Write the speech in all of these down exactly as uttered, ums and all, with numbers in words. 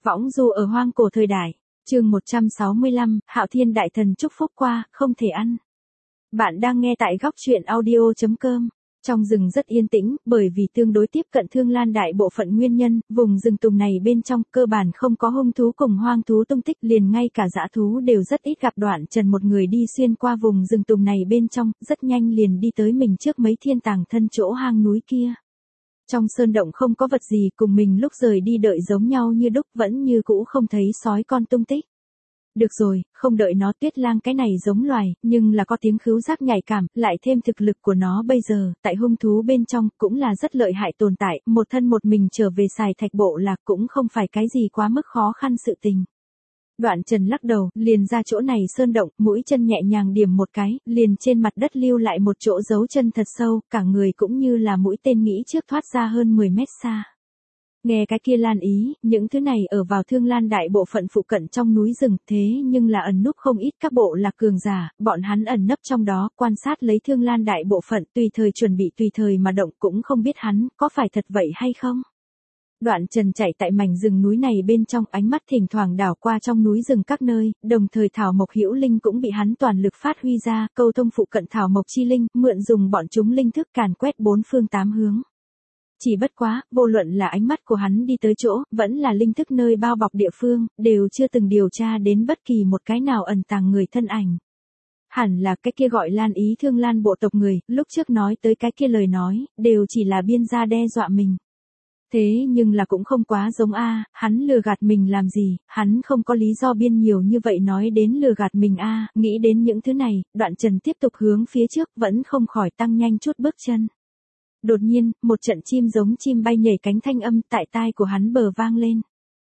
Võng du ở hoang cổ thời đại. Chương một trăm sáu mươi lăm, Hạo Thiên đại thần chúc phúc qua, không thể ăn. Bạn đang nghe tại góc truyện audio chấm com. Trong rừng rất yên tĩnh, bởi vì tương đối tiếp cận Thương Lan đại bộ phận nguyên nhân, vùng rừng tùng này bên trong cơ bản không có hung thú cùng hoang thú tung tích, liền ngay cả dã thú đều rất ít gặp. Đoạn Trần một người đi xuyên qua vùng rừng tùng này bên trong, rất nhanh liền đi tới mình trước mấy thiên tàng thân chỗ hang núi kia. Trong sơn động không có vật gì, cùng mình lúc rời đi đợi giống nhau như đúc, vẫn như cũ không thấy sói con tung tích. Được rồi, không đợi nó, Tuyết Lang cái này giống loài, nhưng là có tiếng khứu giác nhạy cảm, lại thêm thực lực của nó bây giờ, tại hung thú bên trong, cũng là rất lợi hại tồn tại, một thân một mình trở về xài thạch bộ lạc cũng không phải cái gì quá mức khó khăn sự tình. Đoạn Trần lắc đầu, liền ra chỗ này sơn động, mũi chân nhẹ nhàng điểm một cái, liền trên mặt đất lưu lại một chỗ dấu chân thật sâu, cả người cũng như là mũi tên nghĩ trước thoát ra hơn mười mét xa. Nghe cái kia lan ý, những thứ này ở vào Thương Lan đại bộ phận phụ cận trong núi rừng, thế nhưng là ẩn núp không ít các bộ lạc cường giả, bọn hắn ẩn nấp trong đó, quan sát lấy Thương Lan đại bộ phận, tùy thời chuẩn bị tùy thời mà động, cũng không biết hắn, có phải thật vậy hay không. Đoạn Trần chạy tại mảnh rừng núi này bên trong, ánh mắt thỉnh thoảng đảo qua trong núi rừng các nơi, đồng thời thảo mộc hữu linh cũng bị hắn toàn lực phát huy ra, câu thông phụ cận thảo mộc chi linh, mượn dùng bọn chúng linh thức càn quét bốn phương tám hướng. Chỉ bất quá, vô luận là ánh mắt của hắn đi tới chỗ, vẫn là linh thức nơi bao bọc địa phương, đều chưa từng điều tra đến bất kỳ một cái nào ẩn tàng người thân ảnh. Hẳn là cái kia gọi Lan ý Thương Lan bộ tộc người, lúc trước nói tới cái kia lời nói, đều chỉ là biên gia đe dọa mình. Thế nhưng là cũng không quá giống a, hắn lừa gạt mình làm gì, hắn không có lý do biên nhiều như vậy nói đến lừa gạt mình a, nghĩ đến những thứ này, Đoạn Trần tiếp tục hướng phía trước, vẫn không khỏi tăng nhanh chút bước chân. Đột nhiên, một trận chim giống chim bay nhảy cánh thanh âm tại tai của hắn bờ vang lên.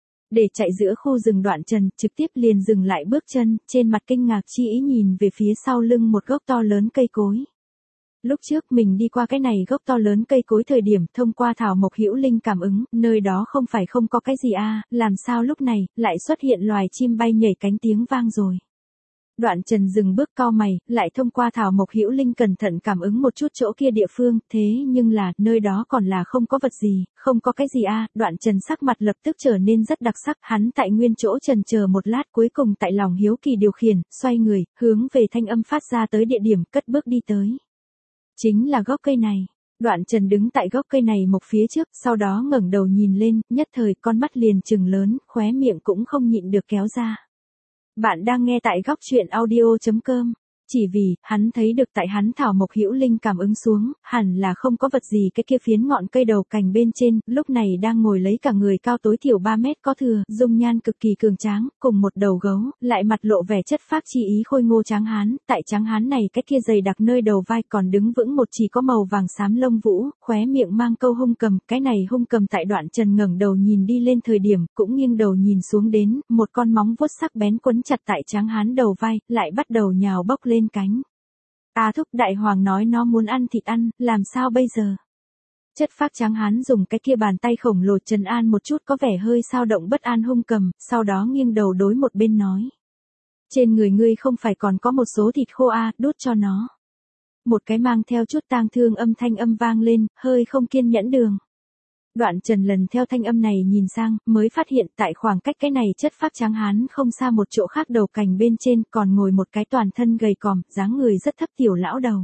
Để chạy giữa khu rừng, Đoạn Trần trực tiếp liền dừng lại bước chân, trên mặt kinh ngạc chi ý nhìn về phía sau lưng một gốc to lớn cây cối. Lúc trước mình đi qua cái này gốc to lớn cây cối thời điểm, thông qua thảo mộc hữu linh cảm ứng, nơi đó không phải không có cái gì a, làm sao lúc này lại xuất hiện loài chim bay nhảy cánh tiếng vang rồi. Đoạn Trần dừng bước cau mày, lại thông qua thảo mộc hữu linh cẩn thận cảm ứng một chút chỗ kia địa phương, thế nhưng là, nơi đó còn là không có vật gì, không có cái gì a. Đoạn Trần sắc mặt lập tức trở nên rất đặc sắc, hắn tại nguyên chỗ trần chờ một lát, cuối cùng tại lòng hiếu kỳ điều khiển, xoay người, hướng về thanh âm phát ra tới địa điểm, cất bước đi tới. Chính là gốc cây này. Đoạn Trần đứng tại gốc cây này một phía trước, sau đó ngẩng đầu nhìn lên, nhất thời con mắt liền trừng lớn, khóe miệng cũng không nhịn được kéo ra. Bạn đang nghe tại góc truyện audio chấm com. Chỉ vì, hắn thấy được tại hắn thảo mộc hữu linh cảm ứng xuống, hẳn là không có vật gì cái kia phiến ngọn cây đầu cành bên trên, lúc này đang ngồi lấy cả người cao tối thiểu ba mét có thừa, dung nhan cực kỳ cường tráng, cùng một đầu gấu, lại mặt lộ vẻ chất phác chi ý khôi ngô tráng hán, tại tráng hán này cái kia dày đặc nơi đầu vai còn đứng vững một chỉ có màu vàng xám lông vũ, khóe miệng mang câu hung cầm, cái này hung cầm tại Đoạn Trần ngẩng đầu nhìn đi lên thời điểm, cũng nghiêng đầu nhìn xuống đến, một con móng vuốt sắc bén quấn chặt tại tráng hán đầu vai, lại bắt đầu nhào bốc lên cánh. A thúc, đại hoàng nói nó muốn ăn thịt ăn, làm sao bây giờ? Chất phác tráng hán dùng cái kia bàn tay khổng lồ trấn an một chút có vẻ hơi xao động bất an hung cầm, sau đó nghiêng đầu đối một bên nói. Trên người ngươi không phải còn có một số thịt khô a, đút cho nó. Một cái mang theo chút tang thương âm thanh âm vang lên, hơi không kiên nhẫn đường. Đoạn Trần lần theo thanh âm này nhìn sang, mới phát hiện tại khoảng cách cái này chất phác tráng hán không xa một chỗ khác đầu cành bên trên còn ngồi một cái toàn thân gầy còm, dáng người rất thấp tiểu lão đầu.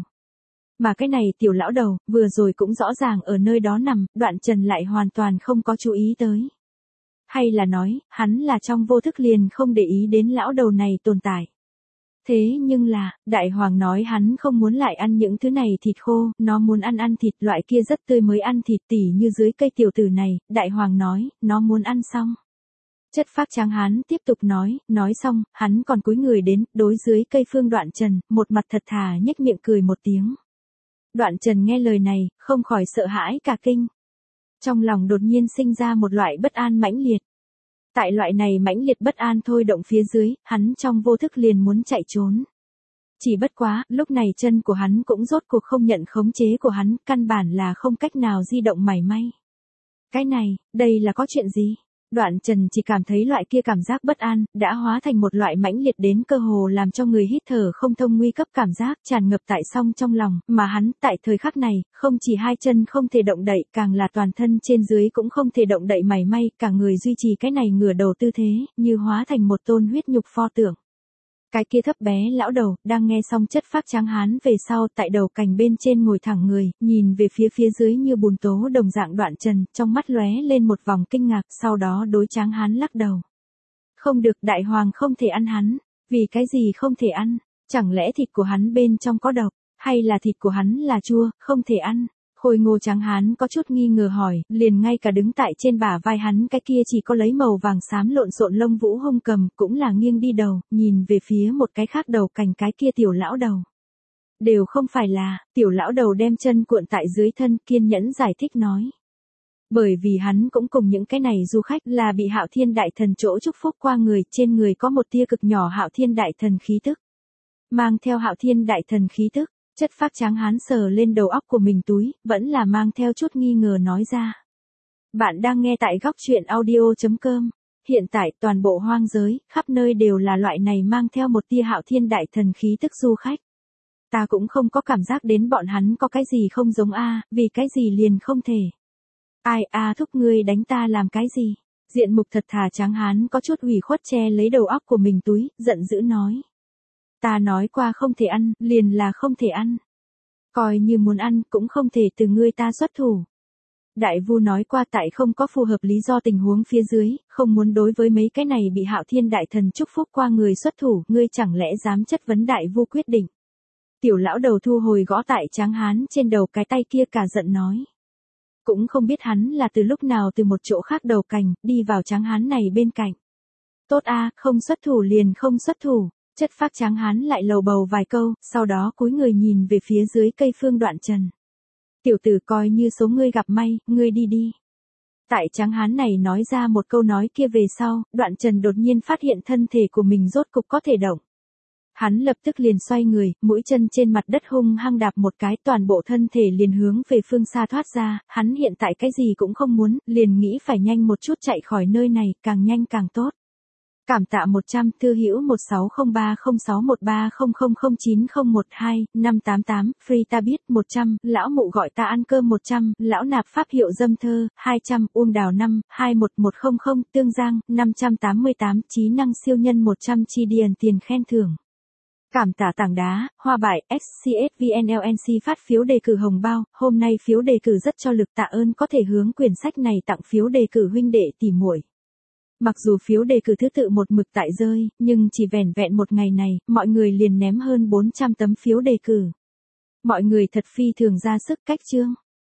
Mà cái này tiểu lão đầu, vừa rồi cũng rõ ràng ở nơi đó nằm, Đoạn Trần lại hoàn toàn không có chú ý tới. Hay là nói, hắn là trong vô thức liền không để ý đến lão đầu này tồn tại. Thế nhưng là, đại hoàng nói hắn không muốn lại ăn những thứ này thịt khô, nó muốn ăn ăn thịt loại kia rất tươi mới ăn thịt tỉ như dưới cây tiểu tử này, đại hoàng nói, nó muốn ăn xong. Chất phác tráng hán tiếp tục nói, nói xong, hắn còn cúi người đến, đối dưới cây phương Đoạn Trần, một mặt thật thà nhếch miệng cười một tiếng. Đoạn Trần nghe lời này, không khỏi sợ hãi cả kinh. Trong lòng đột nhiên sinh ra một loại bất an mãnh liệt. Tại loại này mãnh liệt bất an thôi động phía dưới, hắn trong vô thức liền muốn chạy trốn. Chỉ bất quá, lúc này chân của hắn cũng rốt cuộc không nhận khống chế của hắn, căn bản là không cách nào di động mảy may. Cái này, đây là có chuyện gì? Đoạn Trần chỉ cảm thấy loại kia cảm giác bất an, đã hóa thành một loại mãnh liệt đến cơ hồ làm cho người hít thở không thông nguy cấp cảm giác tràn ngập tại song trong lòng, mà hắn, tại thời khắc này, không chỉ hai chân không thể động đậy, càng là toàn thân trên dưới cũng không thể động đậy mảy may, cả người duy trì cái này ngửa đầu tư thế, như hóa thành một tôn huyết nhục pho tượng. Cái kia thấp bé lão đầu, đang nghe xong chất phác tráng hán về sau, tại đầu cành bên trên ngồi thẳng người, nhìn về phía phía dưới như bùn tố đồng dạng Đoạn Trần, trong mắt lóe lên một vòng kinh ngạc, sau đó đối tráng hán lắc đầu. Không được, đại hoàng không thể ăn hắn. Vì cái gì không thể ăn? Chẳng lẽ thịt của hắn bên trong có độc, hay là thịt của hắn là chua, không thể ăn? Khôi ngô tráng hán có chút nghi ngờ hỏi, liền ngay cả đứng tại trên bả vai hắn cái kia chỉ có lấy màu vàng xám lộn xộn lông vũ hung cầm, cũng là nghiêng đi đầu, nhìn về phía một cái khác đầu cành cái kia tiểu lão đầu. Đều không phải là, tiểu lão đầu đem chân cuộn tại dưới thân, kiên nhẫn giải thích nói. Bởi vì hắn cũng cùng những cái này du khách là bị Hạo Thiên Đại Thần chỗ chúc phúc qua người, trên người có một tia cực nhỏ Hạo Thiên Đại Thần khí tức. Mang theo Hạo Thiên Đại Thần khí tức. Chất phác tráng hán sờ lên đầu óc của mình túi, vẫn là mang theo chút nghi ngờ nói ra. Bạn đang nghe tại góc truyện audio chấm com. Hiện tại toàn bộ hoang giới, khắp nơi đều là loại này mang theo một tia Hạo Thiên Đại Thần khí tức du khách. Ta cũng không có cảm giác đến bọn hắn có cái gì không giống a, vì cái gì liền không thể. Ai a thúc ngươi đánh ta làm cái gì? Diện mục thật thà tráng hán có chút ủy khuất che lấy đầu óc của mình túi, giận dữ nói. Ta nói qua không thể ăn, liền là không thể ăn. Coi như muốn ăn, cũng không thể từ ngươi ta xuất thủ. Đại Vu nói qua tại không có phù hợp lý do tình huống phía dưới, không muốn đối với mấy cái này bị Hạo Thiên Đại Thần chúc phúc qua người xuất thủ, ngươi chẳng lẽ dám chất vấn Đại Vu quyết định. Tiểu lão đầu thu hồi gõ tại tráng hán trên đầu cái tay kia cả giận nói. Cũng không biết hắn là từ lúc nào từ một chỗ khác đầu cành, đi vào tráng hán này bên cạnh. Tốt a, không xuất thủ liền không xuất thủ. Chất phác tráng hán lại lầu bầu vài câu, sau đó cúi người nhìn về phía dưới cây phương Đoạn Trần. Tiểu tử coi như số ngươi gặp may, ngươi đi đi. Tại tráng hán này nói ra một câu nói kia về sau, Đoạn Trần đột nhiên phát hiện thân thể của mình rốt cục có thể động. Hắn lập tức liền xoay người, mũi chân trên mặt đất hung hăng đạp một cái, toàn bộ thân thể liền hướng về phương xa thoát ra, hắn hiện tại cái gì cũng không muốn, liền nghĩ phải nhanh một chút chạy khỏi nơi này, càng nhanh càng tốt. Cảm tạ một trăm, thư hữu một sáu không ba không sáu một ba không không không chín không một hai, năm tám tám, free ta biết một trăm, lão mụ gọi ta ăn cơm một trăm, lão nạp pháp hiệu dâm thơ, hai trăm, Uông Đào năm, hai một một không không, Tương Giang, năm trăm tám mươi tám, trí năng siêu nhân một trăm chi điền tiền khen thưởng. Cảm tạ tảng đá, hoa bài, ét xê ét vê en lờ en xê phát phiếu đề cử hồng bao, hôm nay phiếu đề cử rất cho lực tạ ơn có thể hướng quyển sách này tặng phiếu đề cử huynh đệ tỉ muội. Mặc dù phiếu đề cử thứ tự một mực tại rơi, nhưng chỉ vẻn vẹn một ngày này, mọi người liền ném hơn bốn trăm tấm phiếu đề cử. Mọi người thật phi thường ra sức cách chương.